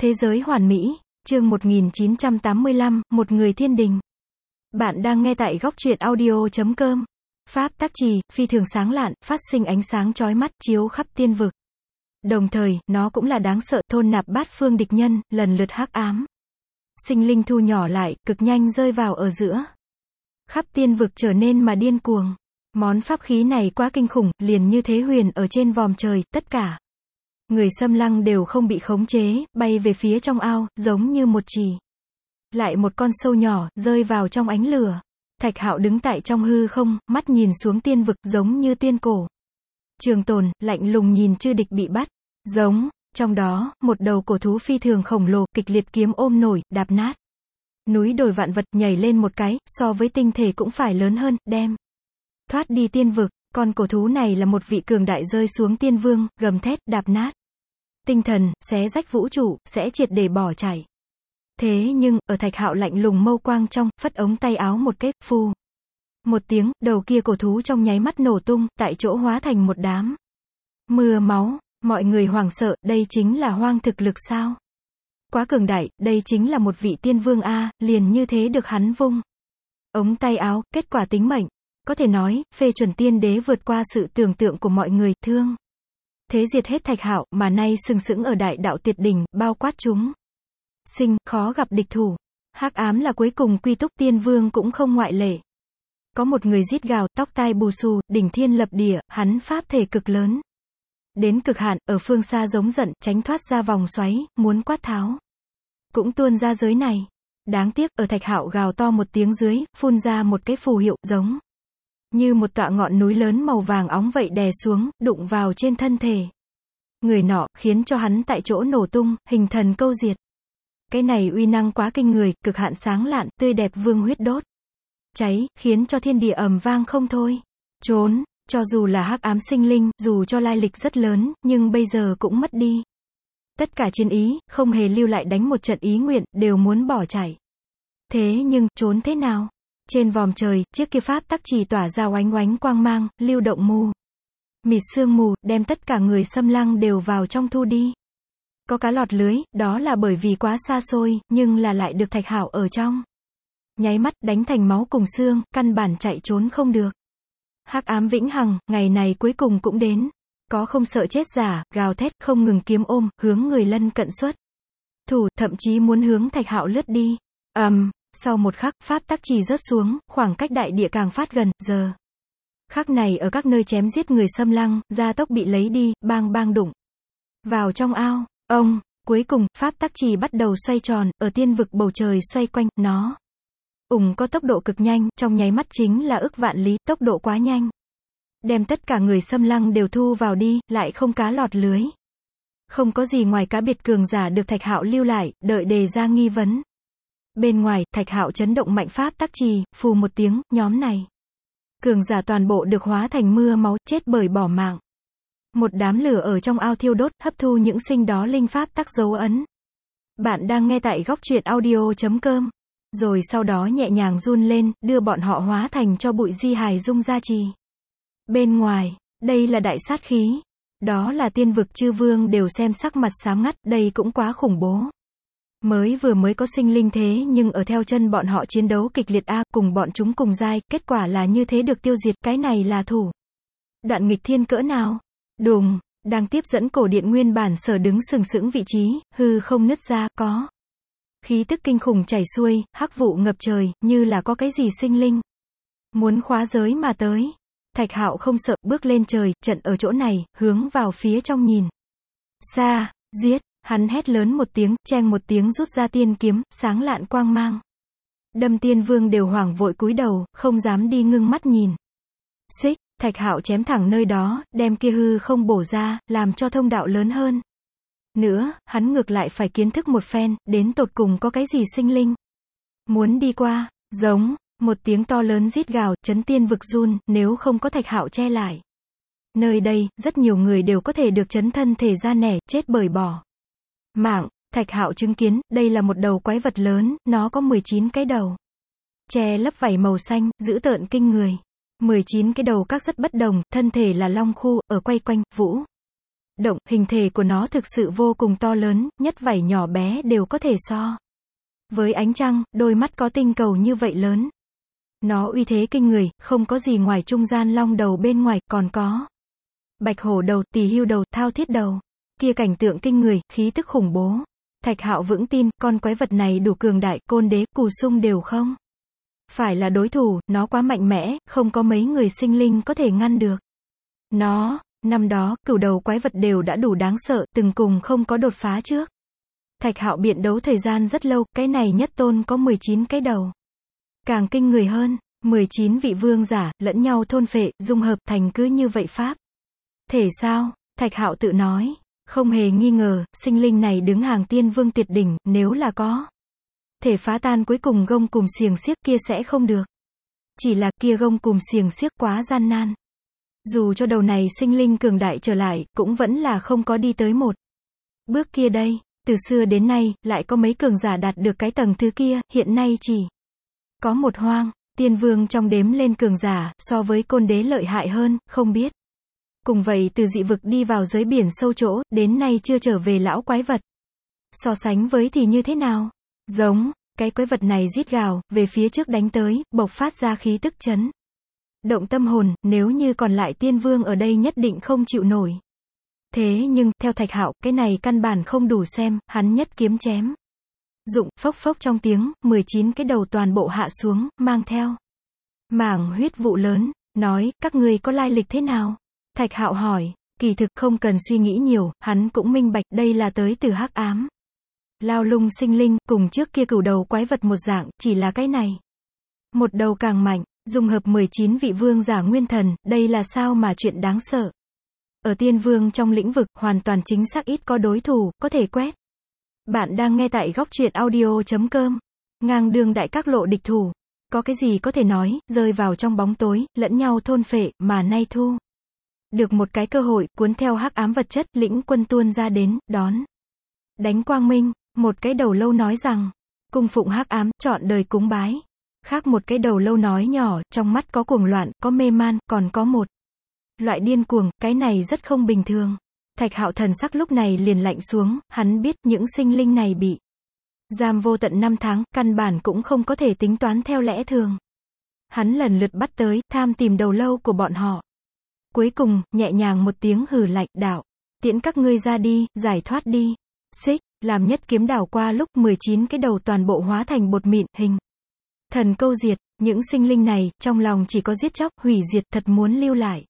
Thế giới hoàn mỹ, chương 1985, một người thiên đình. Bạn đang nghe tại góc truyện audio.com. Pháp tắc trì, phi thường sáng lạn, phát sinh ánh sáng chói mắt, chiếu khắp tiên vực. Đồng thời, nó cũng là đáng sợ, thôn nạp bát phương địch nhân, lần lượt hắc ám. Sinh linh thu nhỏ lại, cực nhanh rơi vào ở giữa. Khắp tiên vực trở nên mà điên cuồng. Món pháp khí này quá kinh khủng, liền như thế huyền ở trên vòm trời, tất cả người xâm lăng đều không bị khống chế, bay về phía trong ao, giống như một chì. Lại một con sâu nhỏ, rơi vào trong ánh lửa. Thạch Hạo đứng tại trong hư không, mắt nhìn xuống tiên vực, giống như tiên cổ. Trường Tồn, lạnh lùng nhìn chư địch bị bắt. Giống, trong đó, một đầu cổ thú phi thường khổng lồ, kịch liệt kiếm ôm nổi, đạp nát. Núi đồi vạn vật, nhảy lên một cái, so với tinh thể cũng phải lớn hơn, đem thoát đi tiên vực. Con cổ thú này là một vị cường đại rơi xuống tiên vương, gầm thét, đạp nát tinh thần, xé rách vũ trụ, sẽ triệt để bỏ chạy. Thế nhưng, ở Thạch Hạo lạnh lùng mâu quang trong, phất ống tay áo một cái, phù. Một tiếng, đầu kia cổ thú trong nháy mắt nổ tung, tại chỗ hóa thành một đám mưa máu. Mọi người hoảng sợ, đây chính là hoang thực lực sao? Quá cường đại, đây chính là một vị tiên vương a, liền như thế được hắn vung ống tay áo, kết quả tính mệnh. Có thể nói, phê chuẩn tiên đế vượt qua sự tưởng tượng của mọi người, thương thế diệt hết Thạch Hạo, mà nay sừng sững ở đại đạo tuyệt đỉnh, bao quát chúng sinh, khó gặp địch thủ. Hắc ám là cuối cùng quy túc, tiên vương cũng không ngoại lệ. Có một người rít gào, tóc tai bù xù, đỉnh thiên lập địa, hắn pháp thể cực lớn đến cực hạn, ở phương xa giống giận, tránh thoát ra vòng xoáy, muốn quát tháo cũng tuôn ra giới này. Đáng tiếc, ở Thạch Hạo gào to một tiếng dưới, phun ra một cái phù hiệu, giống như một tọa ngọn núi lớn màu vàng óng vậy đè xuống, đụng vào trên thân thể người nọ, khiến cho hắn tại chỗ nổ tung, hình thần câu diệt. Cái này uy năng quá kinh người, cực hạn sáng lạn, tươi đẹp, vương huyết đốt cháy, khiến cho thiên địa ầm vang không thôi. Trốn, cho dù là hắc ám sinh linh, dù cho lai lịch rất lớn, nhưng bây giờ cũng mất đi tất cả chiến ý, không hề lưu lại đánh một trận ý nguyện, đều muốn bỏ chạy. Thế nhưng, trốn thế nào? Trên vòm trời, chiếc kia pháp tắc trì tỏa ra oánh oánh quang mang, lưu động mù mịt sương mù, đem tất cả người xâm lăng đều vào trong thu đi. Có cá lọt lưới, đó là bởi vì quá xa xôi, nhưng là lại được Thạch Hạo ở trong nháy mắt đánh thành máu cùng xương, căn bản chạy trốn không được. Hắc ám vĩnh hằng, ngày này cuối cùng cũng đến. Có không sợ chết giả, gào thét, không ngừng kiếm ôm, hướng người lân cận xuất thủ, thậm chí muốn hướng Thạch Hạo lướt đi. Sau một khắc, pháp tắc trì rớt xuống, khoảng cách đại địa càng phát gần, giờ khắc này ở các nơi chém giết người xâm lăng, gia tốc bị lấy đi, bang bang đụng vào trong ao. Cuối cùng, pháp tắc trì bắt đầu xoay tròn, ở tiên vực bầu trời xoay quanh, nó có tốc độ cực nhanh, trong nháy mắt chính là ức vạn lý, tốc độ quá nhanh. Đem tất cả người xâm lăng đều thu vào đi, lại không cá lọt lưới. Không có gì ngoài cá biệt cường giả được Thạch Hạo lưu lại, đợi đề ra nghi vấn. Bên ngoài, Thạch Hạo chấn động mạnh pháp tắc trì, phù một tiếng, nhóm này cường giả toàn bộ được hóa thành mưa máu, chết bởi bỏ mạng. Một đám lửa ở trong ao thiêu đốt, hấp thu những sinh đó linh pháp tắc dấu ấn. Bạn đang nghe tại góc truyện audio.com. Rồi sau đó nhẹ nhàng run lên, đưa bọn họ hóa thành cho bụi di hài dung gia trì. Bên ngoài, đây là đại sát khí. Đó là tiên vực chư vương đều xem sắc mặt xám ngắt, đây cũng quá khủng bố. Mới có sinh linh thế nhưng ở theo chân bọn họ chiến đấu kịch liệt cùng bọn chúng cùng giai, kết quả là như thế được tiêu diệt, cái này là thủ đoạn nghịch thiên cỡ nào? Đùng, đang tiếp dẫn cổ điện nguyên bản sở đứng sừng sững vị trí, hư không nứt ra, có khí tức kinh khủng chảy xuôi, hắc vụ ngập trời, như là có cái gì sinh linh muốn khóa giới mà tới. Thạch Hạo không sợ, bước lên trời, trận ở chỗ này, hướng vào phía trong nhìn xa, giết. Hắn hét lớn một tiếng, cheng một tiếng rút ra tiên kiếm, sáng lạn quang mang. Đâm tiên vương đều hoảng vội cúi đầu, không dám đi ngưng mắt nhìn. Xích, Thạch Hạo chém thẳng nơi đó, đem kia hư không bổ ra, làm cho thông đạo lớn hơn. Nữa, hắn ngược lại phải kiến thức một phen, đến tột cùng có cái gì sinh linh muốn đi qua. Giống, một tiếng to lớn rít gào, chấn tiên vực run, nếu không có Thạch Hạo che lại. Nơi đây, rất nhiều người đều có thể được chấn thân thể ra nẻ, chết bởi bỏ mạng. Thạch Hạo chứng kiến, đây là một đầu quái vật lớn, nó có 19 cái đầu. Che lấp vảy màu xanh, dữ tợn kinh người. 19 cái đầu các rất bất đồng, thân thể là long khu, ở quay quanh, vũ Động, hình thể của nó thực sự vô cùng to lớn, nhất vảy nhỏ bé đều có thể so với ánh trăng, đôi mắt có tinh cầu như vậy lớn. Nó uy thế kinh người, không có gì ngoài trung gian long đầu bên ngoài, còn có bạch hổ đầu, tỳ hưu đầu, thao thiết đầu. Kia cảnh tượng kinh người, khí tức khủng bố. Thạch Hạo vững tin, con quái vật này đủ cường đại, Côn Đế, Cù Sung đều không phải là đối thủ, nó quá mạnh mẽ, không có mấy người sinh linh có thể ngăn được nó. Năm đó, cửu đầu quái vật đều đã đủ đáng sợ, từng cùng không có đột phá trước. Thạch Hạo biện đấu thời gian rất lâu, cái này nhất tôn có 19 cái đầu. Càng kinh người hơn, 19 vị vương giả, lẫn nhau thôn phệ, dung hợp thành cứ như vậy pháp. Thể sao? Thạch Hạo tự nói. Không hề nghi ngờ, sinh linh này đứng hàng tiên vương tuyệt đỉnh, nếu là có thể phá tan cuối cùng gông cùm xiềng xiếc kia sẽ không được. Chỉ là kia gông cùm xiềng xiếc quá gian nan. Dù cho đầu này sinh linh cường đại trở lại, cũng vẫn là không có đi tới một bước kia đây. Từ xưa đến nay, lại có mấy cường giả đạt được cái tầng thứ kia, hiện nay chỉ có một Hoang Tiên Vương trong đếm lên cường giả, so với Côn Đế lợi hại hơn, không biết. Cùng vậy từ dị vực đi vào giới biển sâu chỗ, đến nay chưa trở về lão quái vật. So sánh với thì như thế nào? Giống, cái quái vật này rít gào, về phía trước đánh tới, bộc phát ra khí tức chấn động tâm hồn, nếu như còn lại tiên vương ở đây nhất định không chịu nổi. Thế nhưng, theo Thạch Hạo, cái này căn bản không đủ xem, hắn nhất kiếm chém dụng, phốc phốc trong tiếng, 19 cái đầu toàn bộ hạ xuống, mang theo mảng huyết vụ lớn, nói, các ngươi có lai lịch thế nào? Thạch Hạo hỏi, kỳ thực không cần suy nghĩ nhiều, hắn cũng minh bạch, đây là tới từ hắc ám. Lao Lung sinh linh, cùng trước kia cửu đầu quái vật một dạng, chỉ là cái này. Một đầu càng mạnh, dung hợp 19 vị vương giả nguyên thần, đây là sao mà chuyện đáng sợ. Ở tiên vương trong lĩnh vực, hoàn toàn chính xác ít có đối thủ, có thể quét. Bạn đang nghe tại góc truyện audio.com. Ngang đường đại các lộ địch thủ. Có cái gì có thể nói, rơi vào trong bóng tối, lẫn nhau thôn phệ, mà nay thu được một cái cơ hội, cuốn theo hắc ám vật chất, lĩnh quân tuôn ra đến, đón đánh quang minh. Một cái đầu lâu nói rằng, cung phụng hắc ám, trọn đời cúng bái. Khác một cái đầu lâu nói nhỏ, trong mắt có cuồng loạn, có mê man, còn có một loại điên cuồng, cái này rất không bình thường. Thạch Hạo thần sắc lúc này liền lạnh xuống, hắn biết những sinh linh này bị giam vô tận 5 tháng, căn bản cũng không có thể tính toán theo lẽ thường. Hắn lần lượt bắt tới, tham tìm đầu lâu của bọn họ. Cuối cùng, nhẹ nhàng một tiếng hừ lạnh, đạo, tiễn các ngươi ra đi, giải thoát đi. Xích, làm nhất kiếm đảo qua lúc 19 cái đầu toàn bộ hóa thành bột mịn, hình thần câu diệt, những sinh linh này, trong lòng chỉ có giết chóc, hủy diệt, thật muốn lưu lại.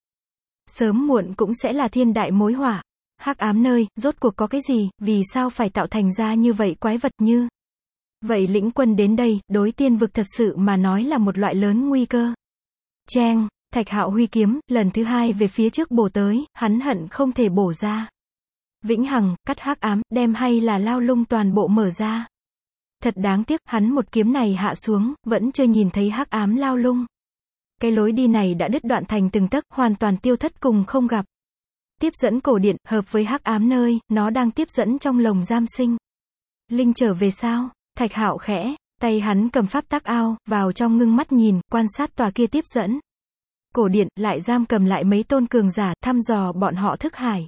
Sớm muộn cũng sẽ là thiên đại mối họa. Hắc ám nơi, rốt cuộc có cái gì, vì sao phải tạo thành ra như vậy quái vật như vậy? Lĩnh quân đến đây, đối tiên vực thật sự mà nói là một loại lớn nguy cơ. Cheng, Thạch Hạo huy kiếm, lần thứ hai về phía trước bổ tới, hắn hận không thể bổ ra. Vĩnh hằng, cắt hắc ám, đem hay là Lao Lung toàn bộ mở ra. Thật đáng tiếc, hắn một kiếm này hạ xuống, vẫn chưa nhìn thấy hắc ám Lao Lung. Cái lối đi này đã đứt đoạn thành từng tấc, hoàn toàn tiêu thất cùng không gặp. Tiếp dẫn cổ điện, hợp với hắc ám nơi, nó đang tiếp dẫn trong lồng giam sinh linh trở về sao? Thạch Hạo khẽ, tay hắn cầm pháp tắc ao, vào trong ngưng mắt nhìn, quan sát tòa kia tiếp dẫn cổ điện, lại giam cầm lại mấy tôn cường giả, thăm dò bọn họ thức hải.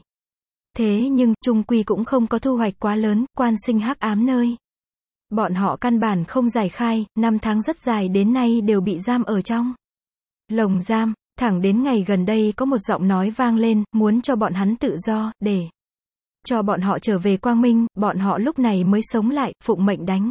Thế nhưng, chung quy cũng không có thu hoạch quá lớn, quan sinh hắc ám nơi. Bọn họ căn bản không giải khai, 5 tháng rất dài đến nay đều bị giam ở trong lồng giam, thẳng đến ngày gần đây có một giọng nói vang lên, muốn cho bọn hắn tự do, để cho bọn họ trở về quang minh, bọn họ lúc này mới sống lại, phụng mệnh đánh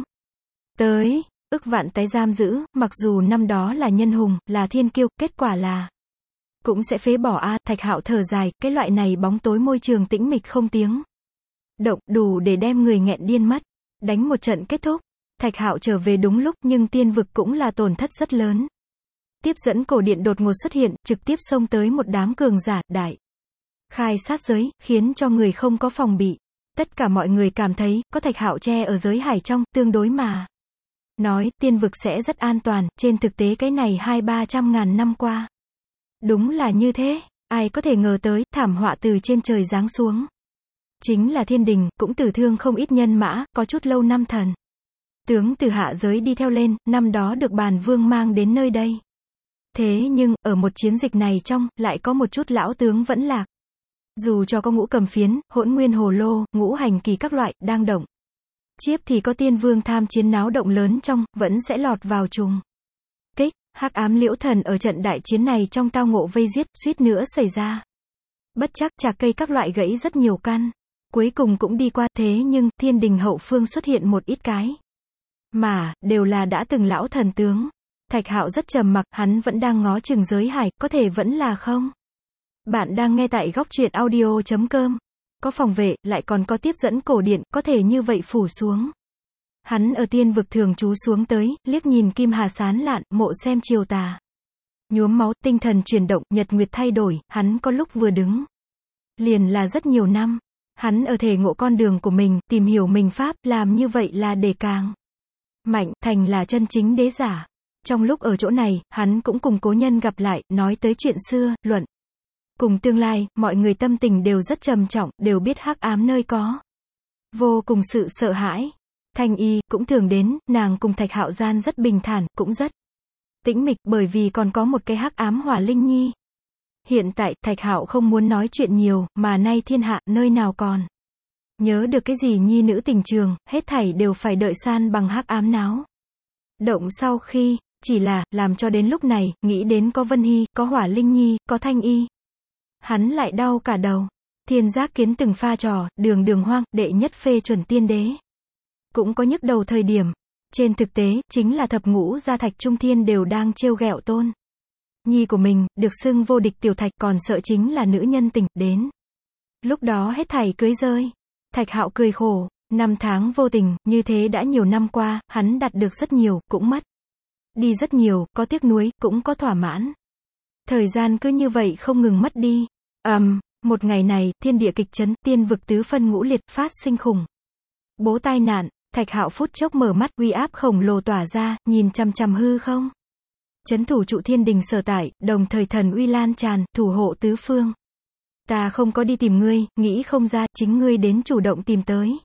tới, ức vạn tái giam giữ, mặc dù năm đó là nhân hùng, là thiên kiêu, kết quả là cũng sẽ phế bỏ a. Thạch Hạo thở dài, cái loại này bóng tối môi trường tĩnh mịch không tiếng động, đủ để đem người nghẹn điên mất. Đánh một trận kết thúc, Thạch Hạo trở về đúng lúc, nhưng tiên vực cũng là tổn thất rất lớn. Tiếp dẫn cổ điện đột ngột xuất hiện, trực tiếp xông tới một đám cường giả, đại khai sát giới, khiến cho người không có phòng bị. Tất cả mọi người cảm thấy, có Thạch Hạo che ở giới hải trong, tương đối mà nói, tiên vực sẽ rất an toàn, trên thực tế cái này 200-300 ngàn năm qua. Đúng là như thế, ai có thể ngờ tới, thảm họa từ trên trời giáng xuống. Chính là thiên đình, cũng tử thương không ít nhân mã, có chút lâu năm thần tướng từ hạ giới đi theo lên, năm đó được bàn vương mang đến nơi đây. Thế nhưng, ở một chiến dịch này trong, lại có một chút lão tướng vẫn lạc. Dù cho có ngũ cầm phiến, hỗn nguyên hồ lô, ngũ hành kỳ các loại, đang động. Chiếp thì có tiên vương tham chiến náo động lớn trong, vẫn sẽ lọt vào trùng kích. Hắc ám liễu thần ở trận đại chiến này trong tao ngộ vây giết, suýt nữa xảy ra. Bất chắc chạc cây các loại gãy rất nhiều căn. Cuối cùng cũng đi qua, thế nhưng, thiên đình hậu phương xuất hiện một ít cái. Mà, đều là đã từng lão thần tướng. Thạch Hạo rất trầm mặc, hắn vẫn đang ngó chừng giới hải, có thể vẫn là không? Bạn đang nghe tại góc truyện audio.com. Có phòng vệ, lại còn có tiếp dẫn cổ điện, có thể như vậy phủ xuống. Hắn ở tiên vực thường trú xuống tới, liếc nhìn kim hà sán lạn, mộ xem chiều tà. Nhuốm máu, tinh thần chuyển động, nhật nguyệt thay đổi, hắn có lúc vừa đứng. Liền là rất nhiều năm. Hắn ở thể ngộ con đường của mình, tìm hiểu mình pháp, làm như vậy là để càng mạnh, thành là chân chính đế giả. Trong lúc ở chỗ này, hắn cũng cùng cố nhân gặp lại, nói tới chuyện xưa, luận. Cùng tương lai, mọi người tâm tình đều rất trầm trọng, đều biết hắc ám nơi có. Vô cùng sự sợ hãi. Thanh Y, cũng thường đến, nàng cùng Thạch Hạo gian rất bình thản, cũng rất tĩnh mịch, bởi vì còn có một cái hắc ám hỏa linh nhi. Hiện tại, Thạch Hạo không muốn nói chuyện nhiều, mà nay thiên hạ, nơi nào còn nhớ được cái gì nhi nữ tình trường, hết thảy đều phải đợi san bằng hắc ám náo động sau khi, chỉ là, làm cho đến lúc này, nghĩ đến có Vân Hy, có Hỏa Linh Nhi, có Thanh Y. Hắn lại đau cả đầu. Thiên Giác Kiến từng pha trò, đường hoang, đệ nhất phê chuẩn tiên đế. Cũng có nhức đầu thời điểm. Trên thực tế, chính là thập ngũ gia Thạch Trung Thiên đều đang trêu ghẹo Tôn Nhi của mình, được xưng vô địch tiểu Thạch, còn sợ chính là nữ nhân tình, đến. Lúc đó hết thảy cưới rơi. Thạch Hạo cười khổ, năm tháng vô tình, như thế đã nhiều năm qua, hắn đạt được rất nhiều, cũng mất đi rất nhiều, có tiếc nuối, cũng có thỏa mãn. Thời gian cứ như vậy không ngừng mất đi. Một ngày này, thiên địa kịch chấn, tiên vực tứ phân ngũ liệt, phát sinh khủng bố tai nạn. Thạch Hạo phút chốc mở mắt, uy áp khổng lồ tỏa ra, nhìn chằm chằm hư không. Trấn thủ trụ thiên đình sở tại, đồng thời thần uy lan tràn, thủ hộ tứ phương. Ta không có đi tìm ngươi, nghĩ không ra, chính ngươi đến chủ động tìm tới.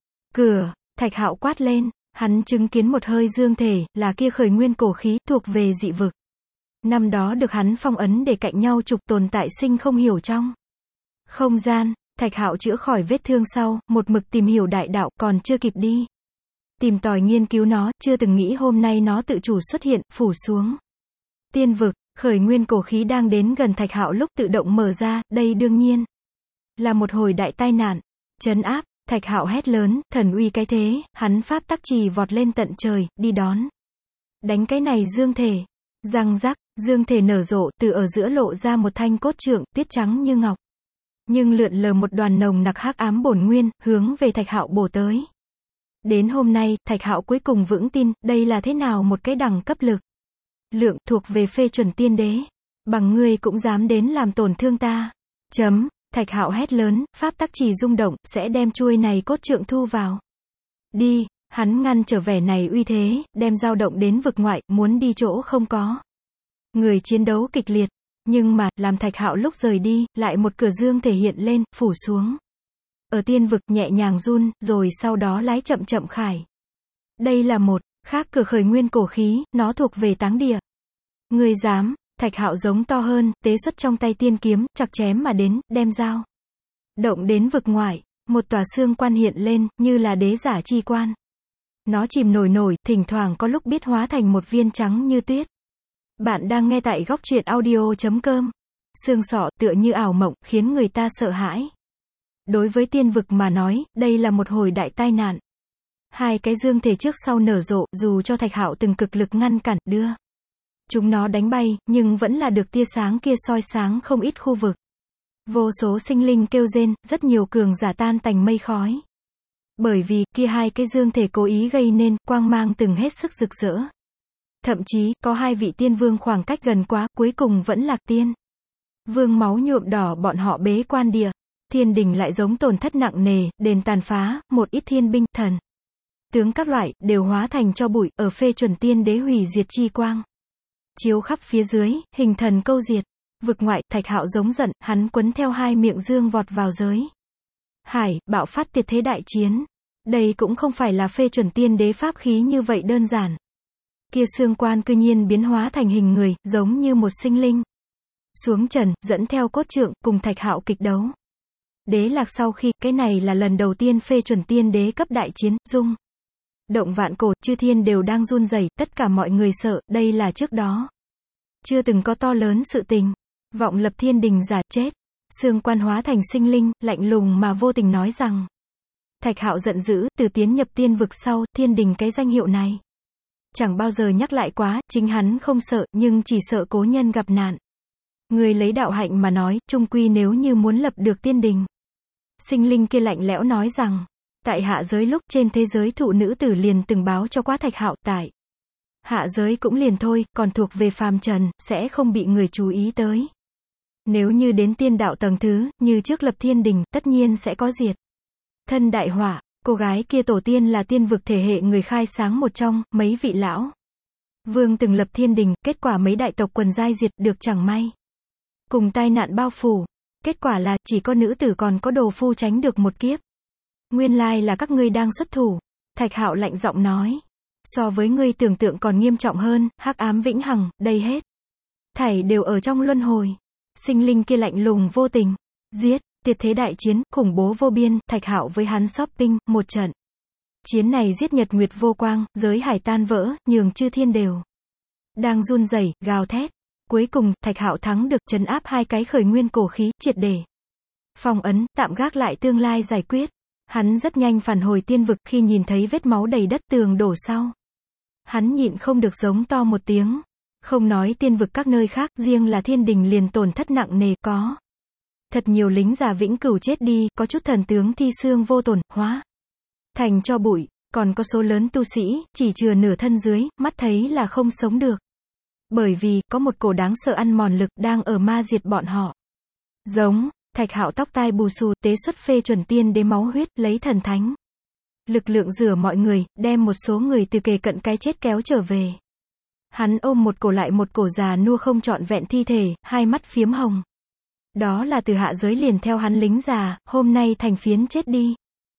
Cửa, Thạch Hạo quát lên, hắn chứng kiến một hơi dương thể, là kia khởi nguyên cổ khí, thuộc về dị vực. Năm đó được hắn phong ấn để cạnh nhau trục tồn tại sinh không hiểu trong không gian. Thạch Hạo chữa khỏi vết thương sau, một mực tìm hiểu đại đạo, còn chưa kịp đi tìm tòi nghiên cứu nó, chưa từng nghĩ hôm nay nó tự chủ xuất hiện, phủ xuống tiên vực. Khởi nguyên cổ khí đang đến gần Thạch Hạo lúc tự động mở ra, đây đương nhiên là một hồi đại tai nạn. Trấn áp. Thạch Hạo hét lớn, thần uy cái thế, hắn pháp tắc trì vọt lên tận trời, đi đón đánh cái này dương thể. Răng rắc, dương thể nở rộ, từ ở giữa lộ ra một thanh cốt trượng, tuyết trắng như ngọc. Nhưng lượn lờ một đoàn nồng nặc hắc ám bổn nguyên, hướng về Thạch Hạo bổ tới. Đến hôm nay, Thạch Hạo cuối cùng vững tin, đây là thế nào một cái đẳng cấp lực lượng, thuộc về phê chuẩn tiên đế. Bằng ngươi cũng dám đến làm tổn thương ta. Thạch Hạo hét lớn, pháp tắc trì rung động, sẽ đem chuôi này cốt trượng thu vào. Đi, hắn ngăn trở vẻ này uy thế, đem dao động đến vực ngoại, muốn đi chỗ không có người chiến đấu kịch liệt. Nhưng mà, làm Thạch Hạo lúc rời đi, lại một cửa dương thể hiện lên, phủ xuống ở tiên vực, nhẹ nhàng run, rồi sau đó lái chậm chậm khải. Đây là một khác cửa khởi nguyên cổ khí, nó thuộc về táng địa. Ngươi dám? Thạch Hạo giống to hơn, tế xuất trong tay tiên kiếm, chặt chém mà đến, đem dao động đến vực ngoại. Một tòa xương quan hiện lên, như là đế giả chi quan. Nó chìm nổi, thỉnh thoảng có lúc biết hóa thành một viên trắng như tuyết. Bạn đang nghe tại góc truyện audio.com. Xương sọ, tựa như ảo mộng, khiến người ta sợ hãi. Đối với tiên vực mà nói, đây là một hồi đại tai nạn. Hai cái dương thể trước sau nở rộ, dù cho Thạch Hạo từng cực lực ngăn cản, đưa chúng nó đánh bay, nhưng vẫn là được tia sáng kia soi sáng không ít khu vực. Vô số sinh linh kêu rên, rất nhiều cường giả tan tành mây khói. Bởi vì, kia hai cái dương thể cố ý gây nên, quang mang từng hết sức rực rỡ. Thậm chí, có hai vị tiên vương khoảng cách gần quá, cuối cùng vẫn lạc tiên vương máu nhuộm đỏ bọn họ bế quan địa. Thiên đình lại giống tổn thất nặng nề, đền tàn phá, một ít thiên binh, thần tướng các loại, đều hóa thành tro bụi, ở phê chuẩn tiên đế hủy diệt chi quang chiếu khắp phía dưới, hình thần câu diệt. Vực ngoại, Thạch Hạo giống giận, hắn quấn theo hai miệng dương vọt vào giới hải, bạo phát tiệt thế đại chiến. Đây cũng không phải là phê chuẩn tiên đế pháp khí như vậy đơn giản. Kia xương quan cư nhiên biến hóa thành hình người, giống như một sinh linh xuống trần, dẫn theo cốt trượng, cùng Thạch Hạo kịch đấu. Đế Lạc sau khi, cái này là lần đầu tiên phê chuẩn tiên đế cấp đại chiến, rung động vạn cổ, chư thiên đều đang run rẩy, tất cả mọi người sợ, đây là trước đó chưa từng có to lớn sự tình. Vọng Lập thiên đình giả chết. Xương Quan hóa thành sinh linh, lạnh lùng mà vô tình nói rằng. Thạch Hạo giận dữ, từ tiến nhập tiên vực sau, thiên đình cái danh hiệu này chẳng bao giờ nhắc lại quá, chính hắn không sợ, nhưng chỉ sợ cố nhân gặp nạn. Người lấy đạo hạnh mà nói, chung quy nếu như muốn lập được tiên đình. Sinh linh kia lạnh lẽo nói rằng, tại hạ giới lúc trên thế giới thụ nữ tử liền từng báo cho quá Thạch Hạo, tại hạ giới cũng liền thôi, còn thuộc về phàm trần, sẽ không bị người chú ý tới. Nếu như đến tiên đạo tầng thứ, như trước lập thiên đình, tất nhiên sẽ có diệt thân đại họa. Cô gái kia tổ tiên là tiên vực thể hệ người khai sáng một trong, mấy vị lão vương từng lập thiên đình, kết quả mấy đại tộc quần giai diệt, được chẳng may cùng tai nạn bao phủ. Kết quả là, chỉ có nữ tử còn có đồ phu tránh được một kiếp. Nguyên lai là các ngươi đang xuất thủ. Thạch Hạo lạnh giọng nói. So với ngươi tưởng tượng còn nghiêm trọng hơn, hắc ám vĩnh hằng, đây hết thảy đều ở trong luân hồi. Sinh linh kia lạnh lùng vô tình. Giết, tuyệt thế đại chiến, khủng bố vô biên, Thạch Hạo với hắn shopping, một trận chiến này giết nhật nguyệt vô quang, giới hải tan vỡ, nhường chư thiên đều đang run rẩy, gào thét. Cuối cùng, Thạch Hạo thắng được, trấn áp hai cái khởi nguyên cổ khí, triệt để phong ấn, tạm gác lại tương lai giải quyết. Hắn rất nhanh phản hồi tiên vực, khi nhìn thấy vết máu đầy đất tường đổ sau. Hắn nhịn không được giống to một tiếng. Không nói tiên vực các nơi khác, riêng là thiên đình liền tổn thất nặng nề, có thật nhiều lính già vĩnh cửu chết đi, có chút thần tướng thi xương vô tổn, hóa thành cho bụi, còn có số lớn tu sĩ, chỉ chừa nửa thân dưới, mắt thấy là không sống được. Bởi vì, có một cổ đáng sợ ăn mòn lực, đang ở ma diệt bọn họ. Giống, Thạch Hạo tóc tai bù xù, tế xuất phê chuẩn tiên đế máu huyết, lấy thần thánh lực lượng rửa mọi người, đem một số người từ kề cận cái chết kéo trở về. Hắn ôm một cổ lại một cổ già nua không trọn vẹn thi thể, hai mắt phiếm hồng. Đó là từ hạ giới liền theo hắn lính già, hôm nay thành phiến chết đi.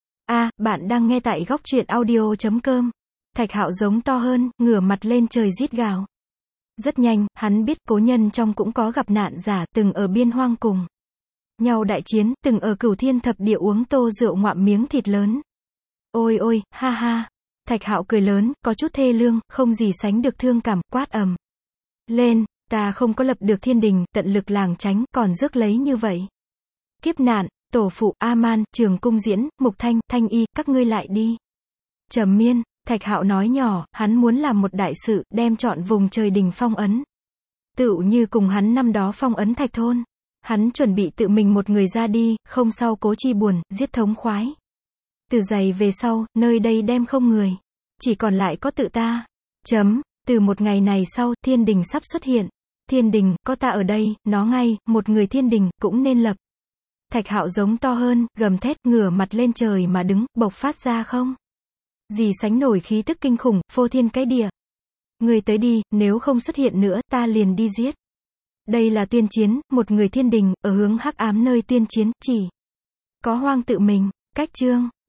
Bạn đang nghe tại góc truyện audio.com. Thạch Hạo giống to hơn, ngửa mặt lên trời rít gào. Rất nhanh, hắn biết cố nhân trong cũng có gặp nạn giả, từng ở biên hoang cùng nhau đại chiến, từng ở cửu thiên thập địa uống tô rượu ngoạm miếng thịt lớn. Ôi ôi, ha ha. Thạch Hạo cười lớn, có chút thê lương, không gì sánh được thương cảm, quát ầm lên, ta không có lập được thiên đình, tận lực làng tránh, còn rước lấy như vậy. Kiếp nạn, tổ phụ, A-man, Trường Cung Diễn, Mục Thanh, Thanh Y, các ngươi lại đi. Trầm miên, Thạch Hạo nói nhỏ, hắn muốn làm một đại sự, đem trọn vùng trời đình phong ấn. Tựu như cùng hắn năm đó phong ấn Thạch Thôn. Hắn chuẩn bị tự mình một người ra đi, không sau cố chi buồn, giết thống khoái. Từ giày về sau, nơi đây đem không người. Chỉ còn lại có tự ta. Từ một ngày này sau, thiên đình sắp xuất hiện. Thiên đình, có ta ở đây, nó ngay, một người thiên đình, cũng nên lập. Thạch Hạo giống to hơn, gầm thét, ngửa mặt lên trời mà đứng, bộc phát ra không gì sánh nổi khí tức kinh khủng, phô thiên cái địa. Người tới đi, nếu không xuất hiện nữa, ta liền đi giết. Đây là tuyên chiến, một người thiên đình, ở hướng hắc ám nơi tuyên chiến, chỉ có hoang tự mình. Cách chương